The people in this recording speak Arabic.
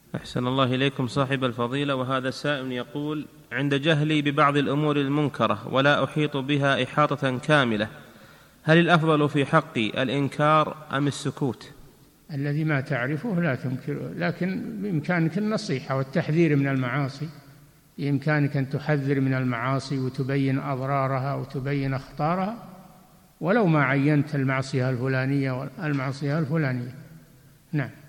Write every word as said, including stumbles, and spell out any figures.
أحسن الله إليكم صاحب الفضيلة. وهذا السائل يقول: عند جهلي ببعض الأمور المنكرة ولا أحيط بها إحاطة كاملة، هل الأفضل في حقي الإنكار أم السكوت؟ الذي ما تعرفه لا تنكره، لكن بإمكانك النصيحة والتحذير من المعاصي، بإمكانك أن تحذر من المعاصي وتبين أضرارها وتبين أخطارها، ولو ما عينت المعصية الفلانية والمعصية الفلانية. نعم.